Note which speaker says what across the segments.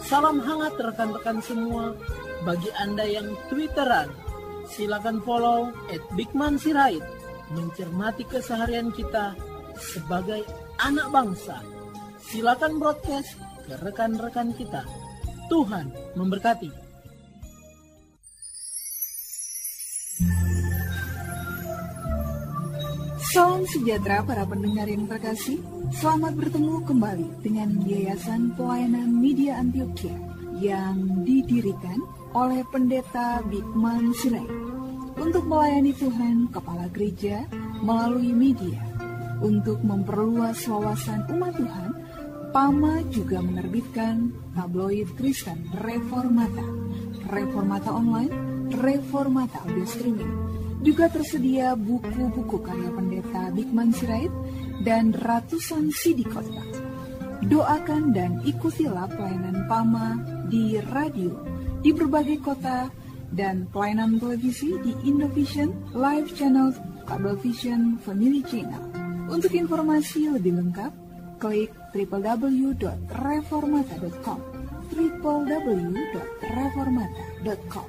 Speaker 1: Salam hangat rekan-rekan semua. Bagi Anda yang Twitteran, silakan follow @bigmansirait. Mencermati keseharian kita sebagai anak bangsa. Silakan broadcast ke rekan-rekan kita. Tuhan memberkati.
Speaker 2: Salam sejahtera para pendengar yang terkasih. Selamat bertemu kembali dengan Yayasan Pelayanan Media Antioquia yang didirikan oleh Pendeta Bigman Sirait untuk melayani Tuhan Kepala Gereja melalui media. Untuk memperluas wawasan umat Tuhan, PAMA juga menerbitkan tabloid Kristen Reformata, Reformata Online, Reformata Audio Streaming. Juga tersedia buku-buku karya Pendeta Bigman Sirait dan ratusan CD khotbah. Doakan dan ikutilah pelayanan PAMA di radio, di berbagai kota, dan pelayanan televisi di Indovision, Live Channel, Cablevision, Family Channel. Untuk informasi lebih lengkap, klik www.reformata.com www.reformata.com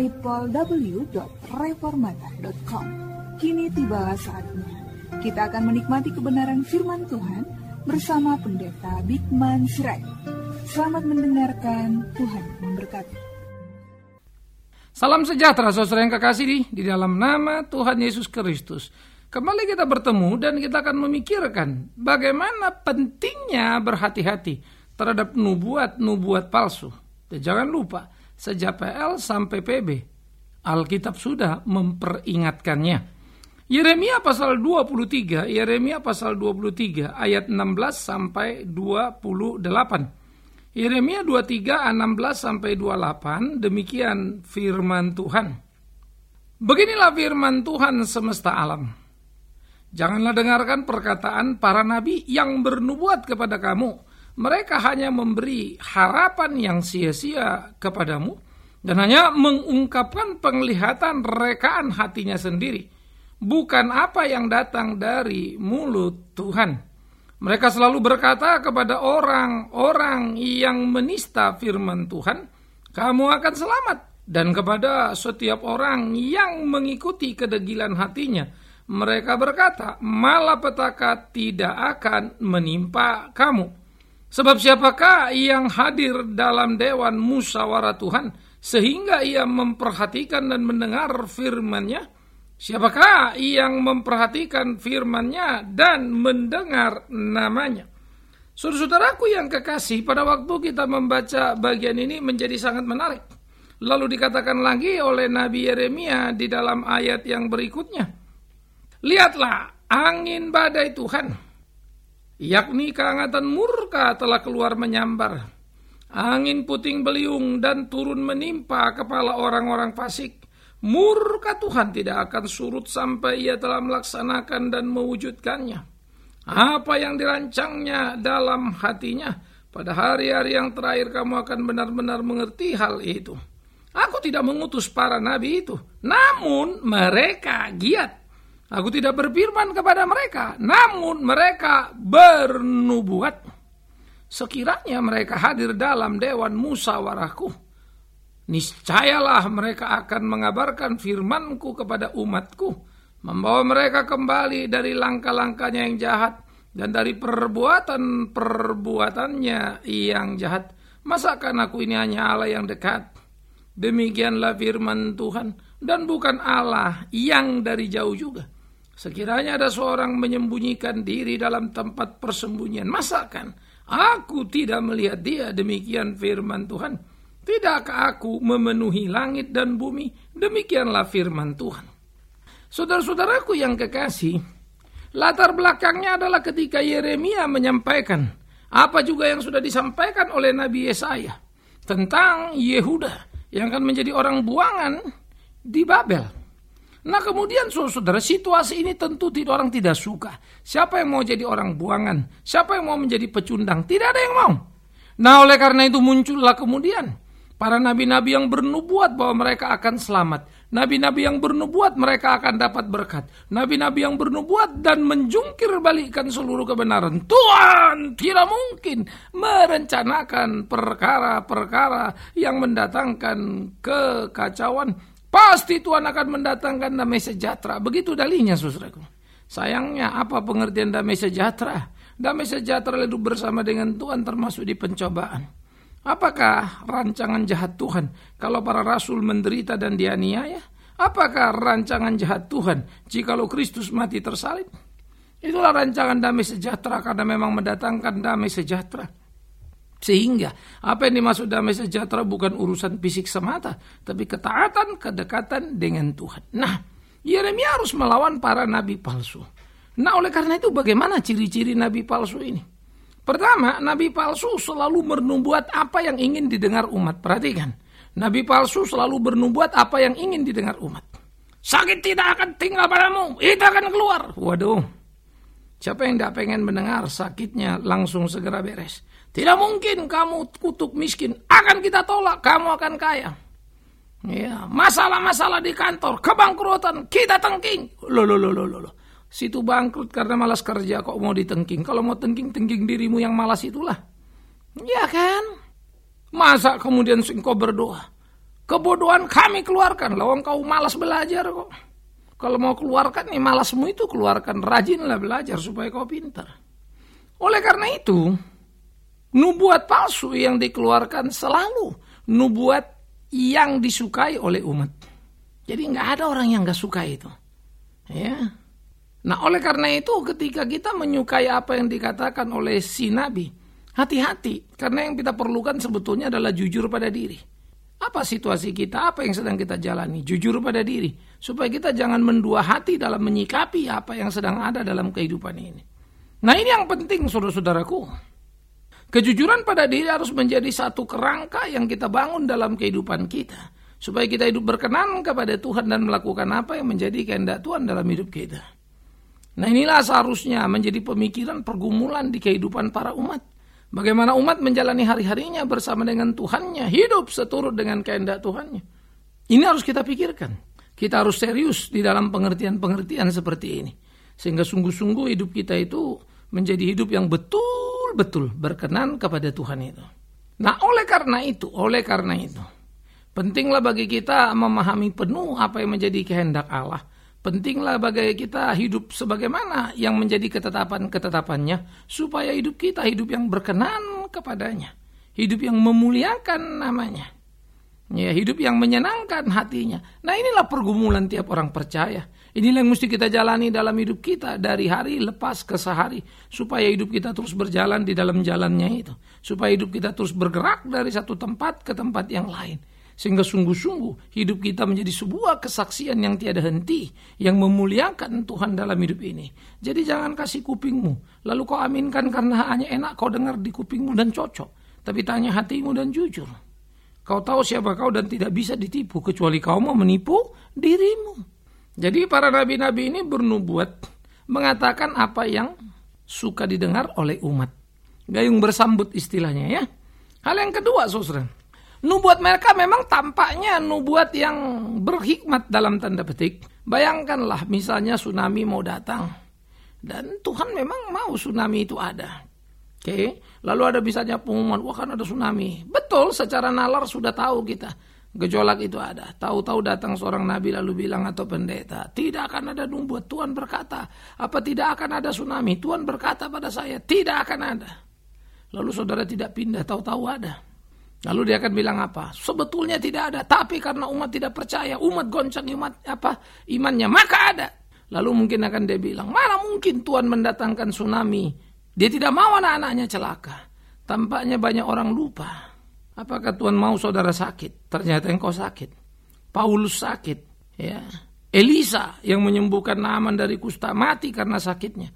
Speaker 2: www.reformata.com. Kini tibalah saatnya kita akan menikmati kebenaran firman Tuhan bersama Pendeta Bigman Sirait. Selamat mendengarkan, Tuhan memberkati.
Speaker 3: Salam sejahtera saudara yang kekasih di dalam nama Tuhan Yesus Kristus. Kembali kita bertemu dan kita akan memikirkan bagaimana pentingnya berhati-hati terhadap nubuat-nubuat palsu. Dan jangan lupa, sejak PL sampai PB, Alkitab sudah memperingatkannya. Yeremia pasal 23 ayat 16 sampai 28. Yeremia 23 16 sampai 28, demikian firman Tuhan. Beginilah firman Tuhan semesta alam. Janganlah dengarkan perkataan para nabi yang bernubuat kepada kamu. Mereka hanya memberi harapan yang sia-sia kepadamu dan hanya mengungkapkan penglihatan rekaan hatinya sendiri, bukan apa yang datang dari mulut Tuhan. Mereka selalu berkata kepada orang-orang yang menista firman Tuhan, kamu akan selamat. Dan kepada setiap orang yang mengikuti kedegilan hatinya, mereka berkata, malapetaka tidak akan menimpa kamu. Sebab siapakah yang hadir dalam dewan musyawarah Tuhan sehingga ia memperhatikan dan mendengar firman-Nya? Siapakah yang memperhatikan firman-Nya dan mendengar namanya? Saudara-saudaraku yang kekasih, pada waktu kita membaca bagian ini menjadi sangat menarik. Lalu dikatakan lagi oleh Nabi Yeremia di dalam ayat yang berikutnya. Lihatlah, angin badai Tuhan, yakni kehangatan murka telah keluar menyambar. Angin puting beliung dan turun menimpa kepala orang-orang fasik. Murka Tuhan tidak akan surut sampai ia telah melaksanakan dan mewujudkannya. Apa yang dirancangnya dalam hatinya, pada hari-hari yang terakhir kamu akan benar-benar mengerti hal itu. Aku tidak mengutus para nabi itu, namun mereka giat. Aku tidak berfirman kepada mereka, namun mereka bernubuat. Sekiranya mereka hadir dalam dewan musyawarahku, niscayalah mereka akan mengabarkan firmanku kepada umatku, membawa mereka kembali dari langkah-langkahnya yang jahat dan dari perbuatan-perbuatannya yang jahat. Masakan aku ini hanya Allah yang dekat? Demikianlah firman Tuhan, dan bukan Allah yang dari jauh juga. Sekiranya ada seorang menyembunyikan diri dalam tempat persembunyian, masakan aku tidak melihat dia? Demikian firman Tuhan. Tidakkah aku memenuhi langit dan bumi? Demikianlah firman Tuhan. Saudara-saudaraku yang kekasih, latar belakangnya adalah ketika Yeremia menyampaikan apa juga yang sudah disampaikan oleh Nabi Yesaya tentang Yehuda yang akan menjadi orang buangan di Babel. Nah kemudian saudara, situasi ini tentu orang tidak suka. Siapa yang mau jadi orang buangan? Siapa yang mau menjadi pecundang? Tidak ada yang mau. Nah oleh karena itu muncullah kemudian para nabi-nabi yang bernubuat bahwa mereka akan selamat. Nabi-nabi yang bernubuat mereka akan dapat berkat. Nabi-nabi yang bernubuat dan menjungkir balikkan seluruh kebenaran. Tuhan tidak mungkin merencanakan perkara-perkara yang mendatangkan kekacauan. Pasti Tuhan akan mendatangkan damai sejahtera. Begitu dalihnya, saudaraku. Sayangnya apa pengertian damai sejahtera? Damai sejahtera hidup bersama dengan Tuhan termasuk di pencobaan. Apakah rancangan jahat Tuhan kalau para rasul menderita dan dianiaya? Apakah rancangan jahat Tuhan jikalau Kristus mati tersalib? Itulah rancangan damai sejahtera karena memang mendatangkan damai sejahtera. Sehingga apa yang dimaksud damai sejahtera bukan urusan fisik semata, tapi ketaatan, kedekatan dengan Tuhan. Nah, Yeremia harus melawan para nabi palsu. Nah, oleh karena itu bagaimana ciri-ciri nabi palsu ini? Pertama, nabi palsu selalu bernubuat apa yang ingin didengar umat. Perhatikan, nabi palsu selalu bernubuat apa yang ingin didengar umat. Sakit tidak akan tinggal padamu, itu akan keluar. Waduh, siapa yang tidak pengen mendengar sakitnya langsung segera beres? Tidak mungkin kamu kutuk miskin, akan kita tolak, kamu akan kaya. Ya, masalah-masalah di kantor, kebangkrutan, kita tengking. Loh. Situ bangkrut karena malas kerja kok mau ditengking. Kalau mau tengking dirimu yang malas itulah. Ya kan? Masa kemudian engkau berdoa? Kebodohan kami keluarkan. Lawang kau malas belajar kok. Kalau mau keluarkan nih malasmu itu keluarkan. Rajinlah belajar supaya kau pintar. Oleh karena itu, nubuat palsu yang dikeluarkan selalu nubuat yang disukai oleh umat. Jadi nggak ada orang yang nggak suka itu. Ya. Nah, oleh karena itu ketika kita menyukai apa yang dikatakan oleh si nabi, hati-hati, karena yang kita perlukan sebetulnya adalah jujur pada diri. Apa situasi kita, apa yang sedang kita jalani, jujur pada diri, supaya kita jangan mendua hati dalam menyikapi apa yang sedang ada dalam kehidupan ini. Nah, ini yang penting saudara-saudaraku. Kejujuran pada diri harus menjadi satu kerangka yang kita bangun dalam kehidupan kita, supaya kita hidup berkenan kepada Tuhan dan melakukan apa yang menjadi kehendak Tuhan dalam hidup kita. Nah, inilah seharusnya menjadi pemikiran pergumulan di kehidupan para umat. Bagaimana umat menjalani hari-harinya bersama dengan Tuhannya, hidup seturut dengan kehendak Tuhannya. Ini harus kita pikirkan. Kita harus serius di dalam pengertian-pengertian seperti ini. Sehingga sungguh-sungguh hidup kita itu menjadi hidup yang betul-betul berkenan kepada Tuhan itu. Nah, oleh karena itu, pentinglah bagi kita memahami penuh apa yang menjadi kehendak Allah. Pentinglah bagi kita hidup sebagaimana yang menjadi ketetapan-ketetapannya, supaya hidup kita hidup yang berkenan kepadanya, hidup yang memuliakan namanya, ya, hidup yang menyenangkan hatinya. Nah, inilah pergumulan tiap orang percaya. Inilah yang mesti kita jalani dalam hidup kita dari hari lepas ke sehari, supaya hidup kita terus berjalan di dalam jalannya itu, supaya hidup kita terus bergerak dari satu tempat ke tempat yang lain. Sehingga sungguh-sungguh hidup kita menjadi sebuah kesaksian yang tiada henti, yang memuliakan Tuhan dalam hidup ini. Jadi jangan kasih kupingmu, lalu kau aminkan karena hanya enak kau dengar di kupingmu dan cocok. Tapi tanya hatimu dan jujur. Kau tahu siapa kau dan tidak bisa ditipu, kecuali kau mau menipu dirimu. Jadi para nabi-nabi ini bernubuat, mengatakan apa yang suka didengar oleh umat. Gayung bersambut istilahnya ya. Hal yang kedua, saudara. Nubuat mereka memang tampaknya nubuat yang berhikmat dalam tanda petik. Bayangkanlah misalnya tsunami mau datang. Dan Tuhan memang mau tsunami itu ada. Oke. Lalu ada misalnya pengumuman, wah kan ada tsunami. Betul, secara nalar sudah tahu kita. Gejolak itu ada. Tahu-tahu datang seorang nabi lalu bilang atau pendeta, tidak akan ada nubuat. Tuhan berkata, apa tidak akan ada tsunami? Tuhan berkata pada saya, tidak akan ada. Lalu saudara tidak pindah, tahu-tahu ada. Lalu dia akan bilang apa? Sebetulnya tidak ada, tapi karena umat tidak percaya, umat goncang imannya, maka ada. Lalu mungkin akan dia bilang, mana mungkin Tuhan mendatangkan tsunami? Dia tidak mau anak-anaknya celaka. Tampaknya banyak orang lupa. Apakah Tuhan mau saudara sakit? Ternyata engkau sakit. Paulus sakit, ya. Elisa yang menyembuhkan Naaman dari kusta mati karena sakitnya.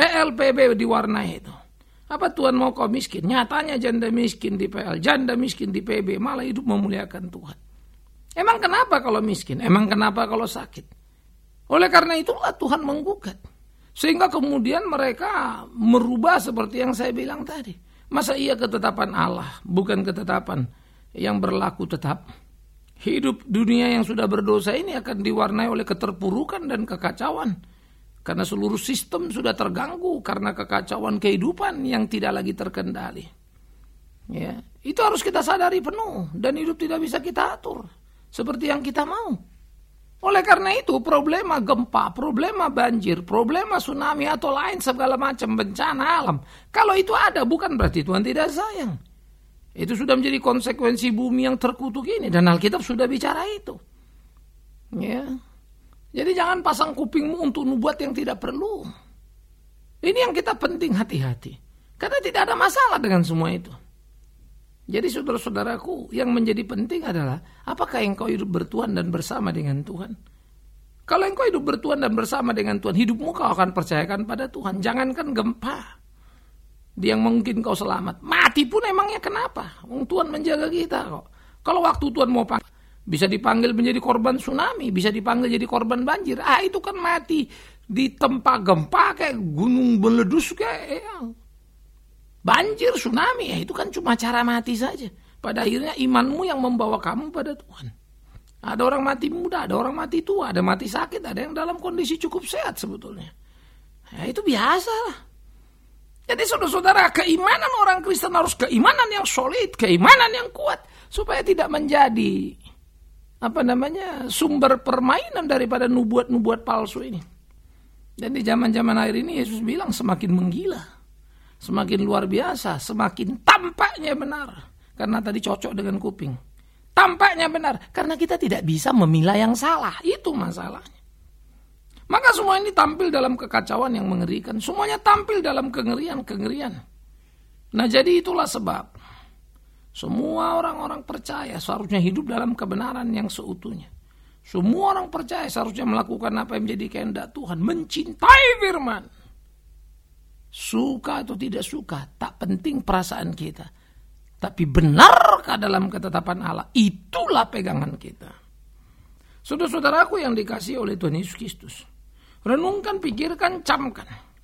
Speaker 3: PLPB diwarnai itu. Apa Tuhan mau kau miskin? Nyatanya janda miskin di PL, janda miskin di PB, malah hidup memuliakan Tuhan. Emang kenapa kalau miskin? Emang kenapa kalau sakit? Oleh karena itulah Tuhan menggugat. Sehingga kemudian mereka merubah seperti yang saya bilang tadi. Masa iya ketetapan Allah bukan ketetapan yang berlaku tetap? Hidup dunia yang sudah berdosa ini akan diwarnai oleh keterpurukan dan kekacauan. Karena seluruh sistem sudah terganggu karena kekacauan kehidupan yang tidak lagi terkendali. Ya, itu harus kita sadari penuh, dan hidup tidak bisa kita atur seperti yang kita mau. Oleh karena itu, problema gempa, problema banjir, problema tsunami atau lain segala macam bencana alam, kalau itu ada bukan berarti Tuhan tidak sayang. Itu sudah menjadi konsekuensi bumi yang terkutuk ini, dan Alkitab sudah bicara itu. Ya. Jadi jangan pasang kupingmu untuk nubuat yang tidak perlu. Ini yang kita penting hati-hati. Karena tidak ada masalah dengan semua itu. Jadi saudara-saudaraku, yang menjadi penting adalah apakah engkau hidup bertuhan dan bersama dengan Tuhan? Kalau engkau hidup bertuhan dan bersama dengan Tuhan, hidupmu kau akan percayakan pada Tuhan. Jangankan gempa yang mungkin kau selamat, mati pun emangnya kenapa? Tuhan menjaga kita kok. Kalau waktu Tuhan mau panggil, bisa dipanggil menjadi korban tsunami, bisa dipanggil jadi korban banjir. Itu kan mati di tempat gempa kayak gunung meledus kayak banjir, tsunami. Itu kan cuma cara mati saja. Pada akhirnya imanmu yang membawa kamu pada Tuhan. Ada orang mati muda, ada orang mati tua, ada mati sakit, ada yang dalam kondisi cukup sehat sebetulnya. Itu biasa lah. Jadi saudara-saudara, keimanan orang Kristen harus keimanan yang solid, keimanan yang kuat, supaya tidak menjadi sumber permainan daripada nubuat-nubuat palsu ini. Dan di zaman-zaman akhir ini Yesus bilang semakin menggila, semakin luar biasa, semakin tampaknya benar. Karena tadi cocok dengan kuping. Tampaknya benar, karena kita tidak bisa memilah yang salah. Itu masalahnya. Maka semua ini tampil dalam kekacauan yang mengerikan. Semuanya tampil dalam kengerian-kengerian. Nah, jadi itulah sebab semua orang-orang percaya seharusnya hidup dalam kebenaran yang seutuhnya. Semua orang percaya seharusnya melakukan apa yang menjadi kehendak Tuhan. Mencintai firman. Suka atau tidak suka, tak penting perasaan kita. Tapi benarkah dalam ketetapan Allah? Itulah pegangan kita. Saudara-saudaraku yang dikasihi oleh Tuhan Yesus Kristus, renungkan, pikirkan, camkan.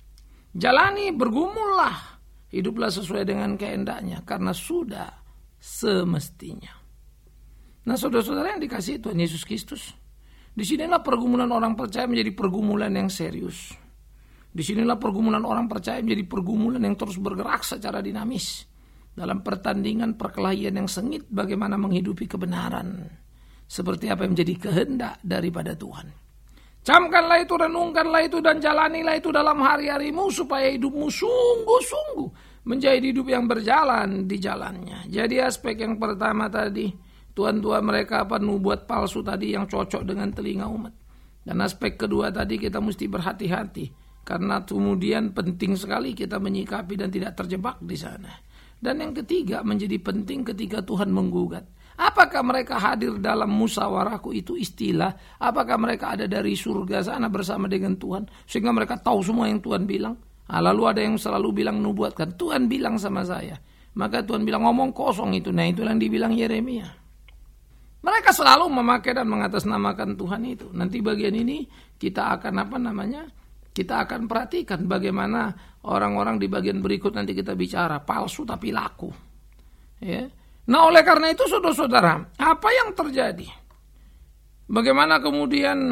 Speaker 3: Jalani, bergumullah. Hiduplah sesuai dengan kehendaknya, karena sudah semestinya. Nah, saudara-saudara yang dikasihi Tuhan Yesus Kristus, disinilah pergumulan orang percaya menjadi pergumulan yang serius. Disinilah pergumulan orang percaya menjadi pergumulan yang terus bergerak secara dinamis. Dalam pertandingan perkelahian yang sengit, bagaimana menghidupi kebenaran. Seperti apa yang menjadi kehendak daripada Tuhan. Camkanlah itu, renungkanlah itu, dan jalanilah itu dalam hari-harimu, supaya hidupmu sungguh-sungguh menjadi hidup yang berjalan di jalannya. Jadi aspek yang pertama tadi, tuan-tuan mereka nubuat palsu tadi yang cocok dengan telinga umat. Dan aspek kedua tadi, kita mesti berhati-hati, karena kemudian penting sekali kita menyikapi dan tidak terjebak di sana. Dan yang ketiga, menjadi penting ketika Tuhan menggugat. Apakah mereka hadir dalam musyawarahku, itu istilah? Apakah mereka ada dari surga sana bersama dengan Tuhan, sehingga mereka tahu semua yang Tuhan bilang? Lalu ada yang selalu bilang nubuatkan, Tuhan bilang sama saya. Maka Tuhan bilang ngomong kosong itu. Nah, itu yang dibilang Yeremia. Mereka selalu memakai dan mengatasnamakan Tuhan itu. Nanti bagian ini kita akan kita akan perhatikan bagaimana orang-orang di bagian berikut nanti kita bicara palsu tapi laku. Ya. Nah, oleh karena itu saudara-saudara, apa yang terjadi? Bagaimana kemudian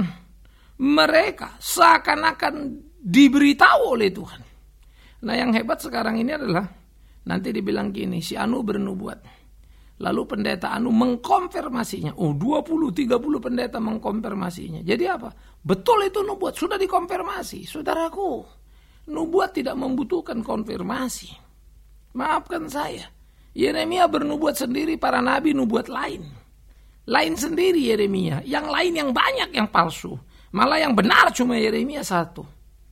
Speaker 3: mereka seakan-akan diberitahu oleh Tuhan. Nah, yang hebat sekarang ini adalah nanti dibilang gini, si Anu bernubuat. Lalu pendeta Anu mengkonfirmasinya. 20-30 pendeta mengkonfirmasinya. Jadi apa? Betul itu nubuat, sudah dikonfirmasi. Saudaraku, nubuat tidak membutuhkan konfirmasi. Maafkan saya. Yeremia bernubuat sendiri, para nabi nubuat lain. Lain sendiri Yeremia. Yang lain yang banyak yang palsu. Malah yang benar cuma Yeremia satu.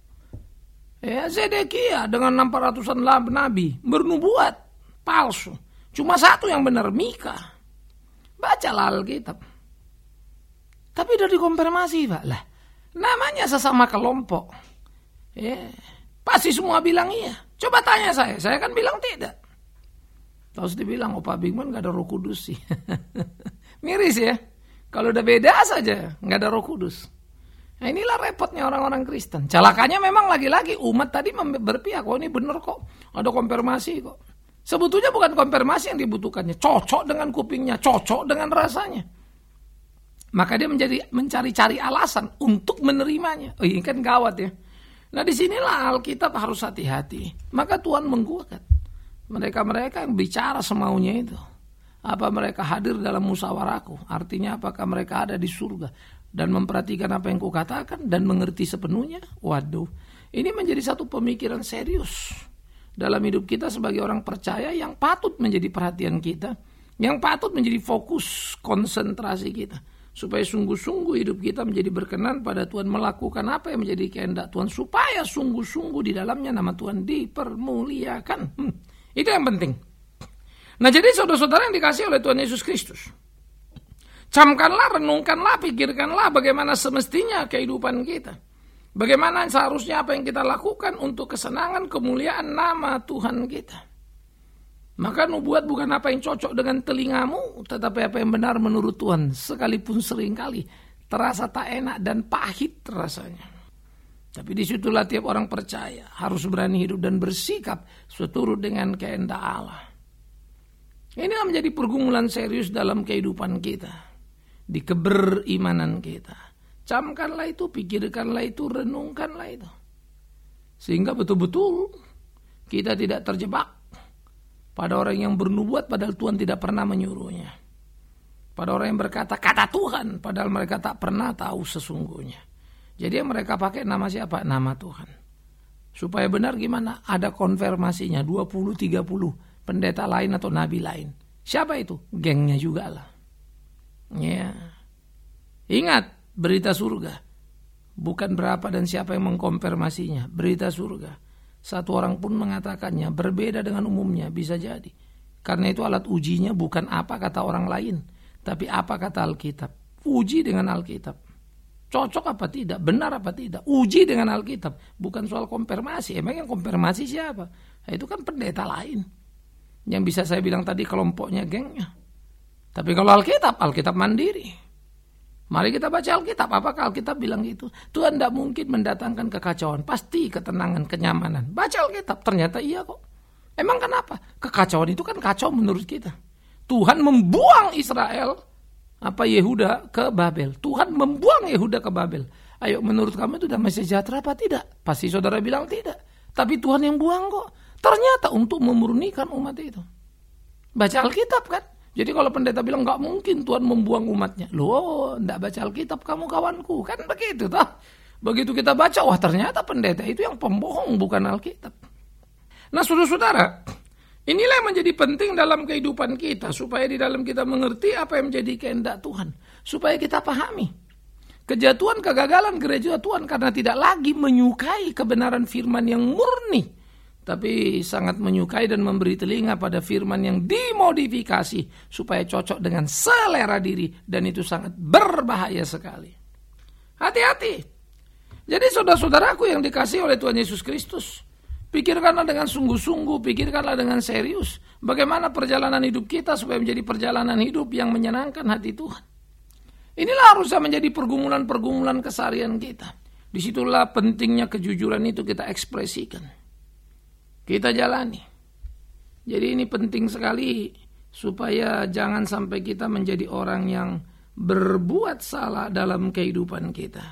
Speaker 3: Ya, Zedekia dengan 600-an nabi bernubuat palsu. Cuma satu yang benar, Mika. Bacalah Alkitab. Tapi udah dikonfirmasi, Pak. Lah, namanya sesama kelompok. Ya, pasti semua bilang iya. Coba tanya saya kan bilang tidak. Terus dibilang, Pak Bigman gak ada Roh Kudus sih. Miris ya. Kalau udah beda saja, gak ada Roh Kudus. Nah, inilah repotnya orang-orang Kristen. Celakanya memang lagi-lagi umat tadi berpihak. Oh, ini benar kok. Ada konfirmasi kok. Sebetulnya bukan konfirmasi yang dibutuhkannya. Cocok dengan kupingnya, cocok dengan rasanya. maka dia mencari-cari alasan untuk menerimanya. Oh, ini kan gawat ya. Nah, disinilah Alkitab harus hati-hati. Maka Tuhan menggugat mereka-mereka yang bicara semaunya itu. Apa mereka hadir dalam musyawarahku? Artinya apakah mereka ada di surga dan memperhatikan apa yang kukatakan dan mengerti sepenuhnya? Waduh, ini menjadi satu pemikiran serius dalam hidup kita sebagai orang percaya yang patut menjadi perhatian kita, yang patut menjadi fokus konsentrasi kita, supaya sungguh-sungguh hidup kita menjadi berkenan pada Tuhan, melakukan apa yang menjadi kehendak Tuhan, supaya sungguh-sungguh di dalamnya nama Tuhan dipermuliakan. Itu yang penting. Nah, jadi saudara-saudara yang dikasihi oleh Tuhan Yesus Kristus, camkanlah, renungkanlah, pikirkanlah bagaimana semestinya kehidupan kita. Bagaimana seharusnya apa yang kita lakukan untuk kesenangan, kemuliaan nama Tuhan kita. Maka nubuat bukan apa yang cocok dengan telingamu, tetapi apa yang benar menurut Tuhan. Sekalipun seringkali terasa tak enak dan pahit rasanya. Tapi disitulah tiap orang percaya harus berani hidup dan bersikap seturut dengan kehendak Allah. Ini menjadi pergumulan serius dalam kehidupan kita, di keberimanan kita. Camkanlah itu, pikirkanlah itu, renungkanlah itu. Sehingga betul-betul kita tidak terjebak pada orang yang bernubuat padahal Tuhan tidak pernah menyuruhnya. Pada orang yang berkata, kata Tuhan, padahal mereka tak pernah tahu sesungguhnya. Jadi yang mereka pakai nama siapa? Nama Tuhan. Supaya benar gimana? Ada konfirmasinya, 20-30. Pendeta lain atau nabi lain. Siapa itu? Gengnya juga lah. Ya. Ingat, berita surga. Bukan berapa dan siapa yang mengkonfirmasinya. Berita surga. Satu orang pun mengatakannya. Berbeda dengan umumnya. Bisa jadi. Karena itu alat ujinya bukan apa kata orang lain. Tapi apa kata Alkitab. Uji dengan Alkitab. Cocok apa tidak? Benar apa tidak? Uji dengan Alkitab. Bukan soal konfirmasi. Emang yang konfirmasi siapa? Nah, itu kan pendeta lain. Yang bisa saya bilang tadi kelompoknya, gengnya. Tapi kalau Alkitab mandiri. Mari kita baca Alkitab. Apakah Alkitab bilang gitu? Tuhan tidak mungkin mendatangkan kekacauan. Pasti ketenangan, kenyamanan. Baca Alkitab, ternyata iya kok. Emang kenapa? Kekacauan itu kan kacau menurut kita. Tuhan membuang Israel, Yehuda ke Babel. Tuhan membuang Yehuda ke Babel. Ayo, menurut kamu itu damai sejahtera apa tidak? Pasti saudara bilang tidak. Tapi Tuhan yang buang kok. Ternyata untuk memurnikan umat itu. Baca Alkitab kan. Jadi kalau pendeta bilang gak mungkin Tuhan membuang umatnya. Loh, gak baca Alkitab kamu kawanku. Kan begitu toh. Begitu kita baca, wah ternyata pendeta itu yang pembohong, bukan Alkitab. Nah saudara-saudara, inilah yang menjadi penting dalam kehidupan kita. Supaya di dalam kita mengerti apa yang menjadi kehendak Tuhan. Supaya kita pahami. Kejatuhan, kegagalan gereja Tuhan karena tidak lagi menyukai kebenaran firman yang murni. Tapi sangat menyukai dan memberi telinga pada firman yang dimodifikasi supaya cocok dengan selera diri, dan itu sangat berbahaya sekali. Hati-hati. Jadi saudara-saudaraku yang dikasihi oleh Tuhan Yesus Kristus, pikirkanlah dengan sungguh-sungguh, pikirkanlah dengan serius bagaimana perjalanan hidup kita supaya menjadi perjalanan hidup yang menyenangkan hati Tuhan. Inilah harusnya menjadi pergumulan-pergumulan keseharian kita. Disitulah pentingnya kejujuran itu kita ekspresikan. Kita jalani. Jadi ini penting sekali supaya jangan sampai kita menjadi orang yang berbuat salah dalam kehidupan kita.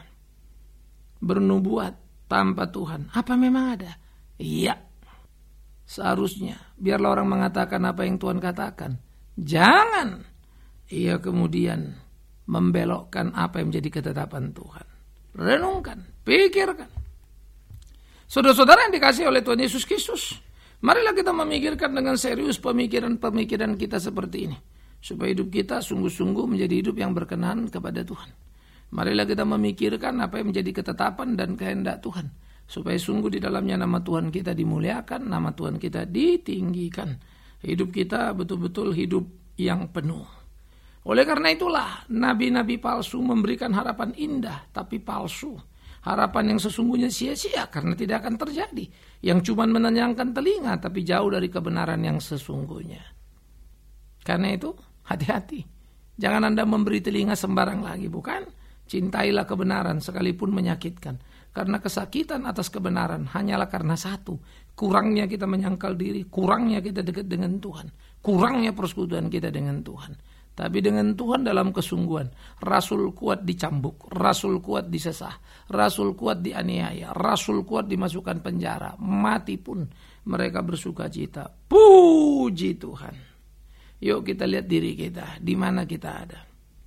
Speaker 3: Bernubuat tanpa Tuhan. Apa memang ada? Iya. Seharusnya. Biarlah orang mengatakan apa yang Tuhan katakan. Jangan ia kemudian membelokkan apa yang menjadi ketetapan Tuhan. Renungkan, pikirkan. Saudara-saudara yang dikasihi oleh Tuhan Yesus Kristus, marilah kita memikirkan dengan serius pemikiran-pemikiran kita seperti ini. Supaya hidup kita sungguh-sungguh menjadi hidup yang berkenan kepada Tuhan. Marilah kita memikirkan apa yang menjadi ketetapan dan kehendak Tuhan. Supaya sungguh di dalamnya nama Tuhan kita dimuliakan, nama Tuhan kita ditinggikan. Hidup kita betul-betul hidup yang penuh. Oleh karena itulah, nabi-nabi palsu memberikan harapan indah, tapi palsu. Harapan yang sesungguhnya sia-sia karena tidak akan terjadi. Yang cuma menenangkan telinga tapi jauh dari kebenaran yang sesungguhnya. Karena itu hati-hati. Jangan Anda memberi telinga sembarang lagi, bukan? Cintailah kebenaran sekalipun menyakitkan. Karena kesakitan atas kebenaran hanyalah karena satu. Kurangnya kita menyangkal diri, kurangnya kita dekat dengan Tuhan. Kurangnya persekutuan kita dengan Tuhan. Tapi dengan Tuhan dalam kesungguhan. Rasul kuat dicambuk, rasul kuat disesah, rasul kuat dianiaya, rasul kuat dimasukkan penjara. Mati pun mereka bersuka cita. Puji Tuhan. Yuk kita lihat diri kita, di mana kita ada.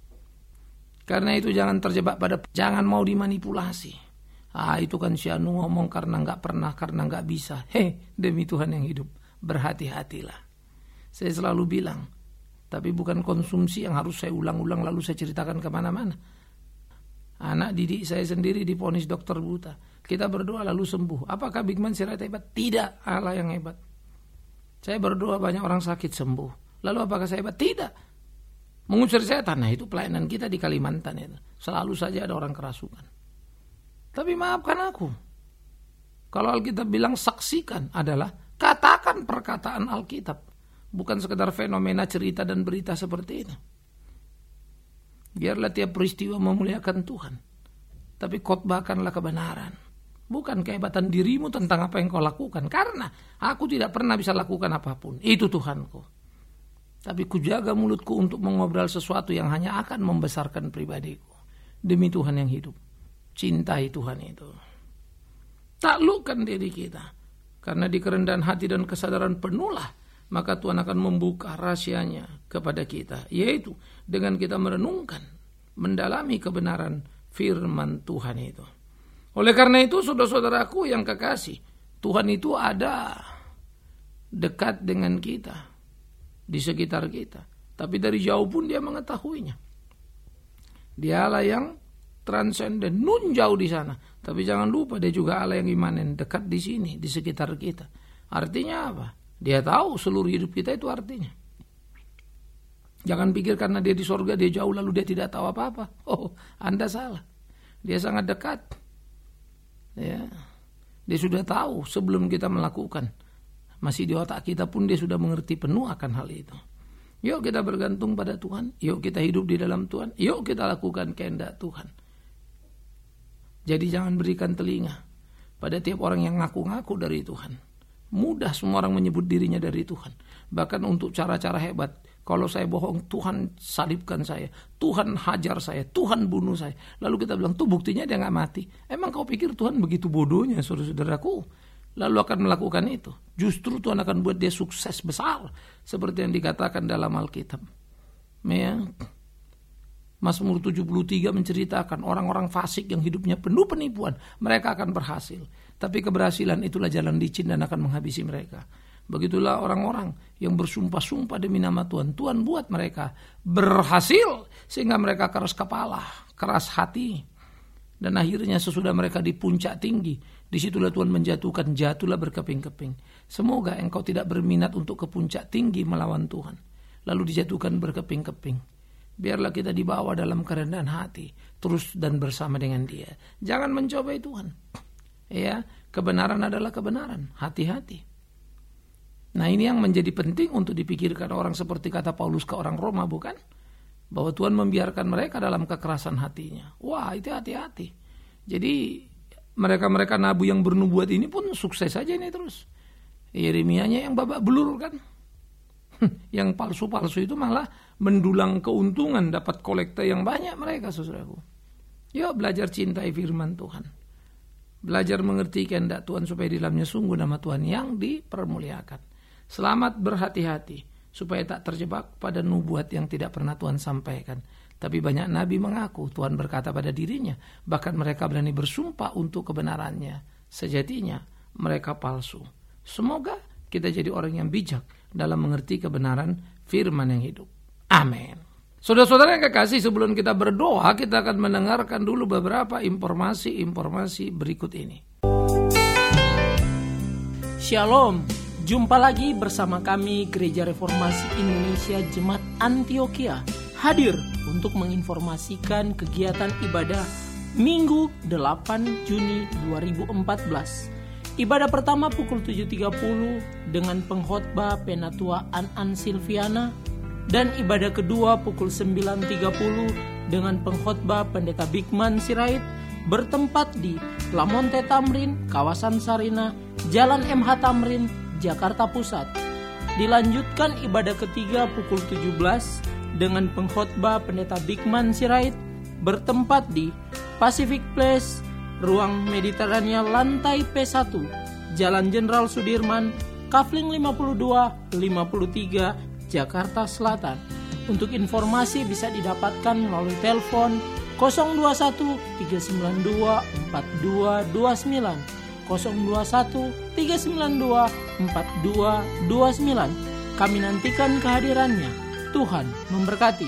Speaker 3: Karena itu jangan terjebak jangan mau dimanipulasi. Itu kan si Anu ngomong karena nggak pernah, karena nggak bisa. Demi Tuhan yang hidup, berhati-hatilah. Saya selalu bilang, tapi bukan konsumsi yang harus saya ulang-ulang lalu saya ceritakan kemana-mana. Anak didik saya sendiri divonis dokter buta. Kita berdoa lalu sembuh. Apakah Bigman Sirait hebat? Tidak, Allah yang hebat. Saya berdoa banyak orang sakit sembuh. Lalu apakah saya hebat? Tidak. Mengusir setan. Nah itu pelayanan kita di Kalimantan itu. Selalu saja ada orang kerasukan. Tapi maafkan aku. Kalau Alkitab bilang saksikan adalah katakan perkataan Alkitab. Bukan sekedar fenomena cerita dan berita seperti ini. Biarlah tiap peristiwa memuliakan Tuhan. Tapi khotbahkanlah kebenaran. Bukan kehebatan dirimu tentang apa yang kau lakukan. Karena aku tidak pernah bisa lakukan apapun. Itu Tuhanku. Tapi kujaga mulutku untuk mengobrol sesuatu yang hanya akan membesarkan pribadiku. Demi Tuhan yang hidup. Cintai Tuhan itu. Taklukkan diri kita. Karena di kerendahan hati dan kesadaran penuhlah maka Tuhan akan membuka rahasianya kepada kita. Yaitu dengan kita merenungkan, mendalami kebenaran firman Tuhan itu. Oleh karena itu saudara-saudaraku yang kekasih, Tuhan itu ada dekat dengan kita, di sekitar kita. Tapi dari jauh pun dia mengetahuinya. Dia Allah yang transenden, nun jauh di sana. Tapi jangan lupa dia juga Allah yang imanen, dekat di sini, di sekitar kita. Artinya apa? Dia tahu seluruh hidup kita itu artinya. Jangan pikir karena dia di sorga, dia jauh lalu dia tidak tahu apa-apa. Anda salah. Dia sangat dekat. Ya. Dia sudah tahu sebelum kita melakukan. Masih di otak kita pun dia sudah mengerti penuh akan hal itu. Yuk kita bergantung pada Tuhan. Yuk kita hidup di dalam Tuhan. Yuk kita lakukan kehendak Tuhan. Jadi jangan berikan telinga pada tiap orang yang ngaku-ngaku dari Tuhan. Mudah semua orang menyebut dirinya dari Tuhan. Bahkan untuk cara-cara hebat. Kalau saya bohong, Tuhan salibkan saya. Tuhan hajar saya. Tuhan bunuh saya. Lalu kita bilang, tuh buktinya dia gak mati. Emang kau pikir Tuhan begitu bodohnya, saudara-saudaraku? Lalu akan melakukan itu. Justru Tuhan akan buat dia sukses besar. Seperti yang dikatakan dalam Alkitab. Ya. Mazmur 73 menceritakan orang-orang fasik yang hidupnya penuh penipuan. Mereka akan berhasil. Tapi keberhasilan itulah jalan licin dan akan menghabisi mereka. Begitulah orang-orang yang bersumpah-sumpah demi nama Tuhan. Tuhan buat mereka berhasil sehingga mereka keras kepala, keras hati. Dan akhirnya sesudah mereka di puncak tinggi, disitulah Tuhan menjatuhkan, jatuhlah berkeping-keping. Semoga engkau tidak berminat untuk ke puncak tinggi melawan Tuhan. Lalu dijatuhkan berkeping-keping. Biarlah kita dibawa dalam kerendahan hati, terus dan bersama dengan Dia. Jangan mencobai Tuhan. Ya, kebenaran adalah kebenaran. Hati-hati. Nah ini yang menjadi penting untuk dipikirkan orang seperti kata Paulus ke orang Roma, bukan? Bahwa Tuhan membiarkan mereka dalam kekerasan hatinya. Wah itu hati-hati. Jadi mereka-mereka nabi yang bernubuat ini pun sukses saja ini terus. Yeremianya yang babak belur kan. Yang palsu-palsu itu malah mendulang keuntungan, dapat kolekte yang banyak mereka, saudaraku. Yuk belajar cintai firman Tuhan. Belajar mengerti kehendak Tuhan supaya di dalamnya sungguh nama Tuhan yang dipermuliakan. Selamat berhati-hati supaya tak terjebak pada nubuat yang tidak pernah Tuhan sampaikan. Tapi banyak nabi mengaku Tuhan berkata pada dirinya, bahkan mereka berani bersumpah untuk kebenarannya. Sejatinya mereka palsu. Semoga kita jadi orang yang bijak dalam mengerti kebenaran firman yang hidup. Amin. Saudara-saudara yang kekasih, sebelum kita berdoa, kita akan mendengarkan dulu beberapa informasi berikut ini.
Speaker 1: Shalom, jumpa lagi bersama kami Gereja Reformasi Indonesia Jemaat Antioquia, hadir untuk menginformasikan kegiatan ibadah Minggu 8 Juni 2014. Ibadah pertama pukul 7.30 dengan pengkhotbah Penatua An Silviana, dan ibadah kedua pukul 9.30 dengan pengkhotbah Pendeta Bigman Sirait, bertempat di Lamonte Tamrin, kawasan Sarina, Jalan MH Tamrin, Jakarta Pusat. Dilanjutkan ibadah ketiga pukul 17 dengan pengkhotbah Pendeta Bigman Sirait bertempat di Pacific Place, Ruang Mediterania lantai P1, Jalan Jenderal Sudirman, Kafling 52, 53, Jakarta Selatan. Untuk informasi bisa didapatkan melalui telepon 021 392 4229, 021 392 4229. Kami nantikan kehadirannya. Tuhan memberkati.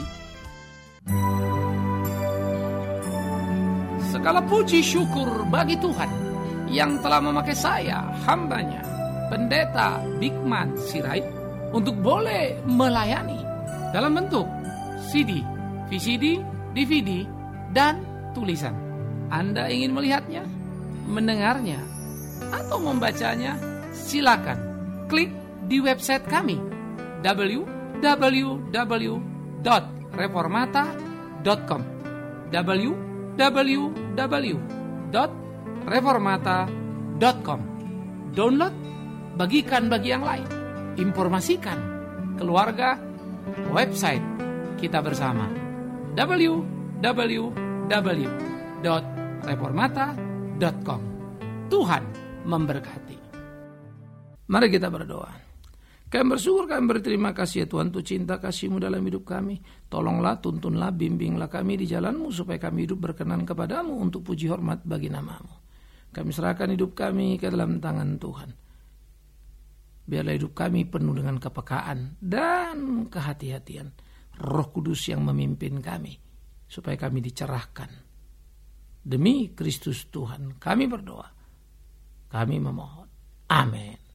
Speaker 3: Segala puji syukur bagi Tuhan yang telah memakai saya, hambanya, Pendeta Bigman Sirait, untuk boleh melayani dalam bentuk CD, VCD, DVD, dan tulisan. Anda ingin melihatnya, mendengarnya, atau membacanya? Silakan klik di website kami www.reformata.com www.reformata.com. Download, bagikan bagi yang lain, informasikan keluarga, website kita bersama www.reformata.com. Tuhan memberkati. Mari kita berdoa. Kami bersyukur, kami berterima kasih ya Tuhan untuk cinta kasih-Mu dalam hidup kami. Tolonglah, tuntunlah, bimbinglah kami di jalan-Mu supaya kami hidup berkenan kepadamu untuk puji hormat bagi nama-Mu. Kami serahkan hidup kami ke dalam tangan Tuhan. Biarlah hidup kami penuh dengan kepekaan dan kehati-hatian. Roh Kudus yang memimpin kami supaya kami dicerahkan. Demi Kristus Tuhan kami berdoa. Kami memohon. Amin.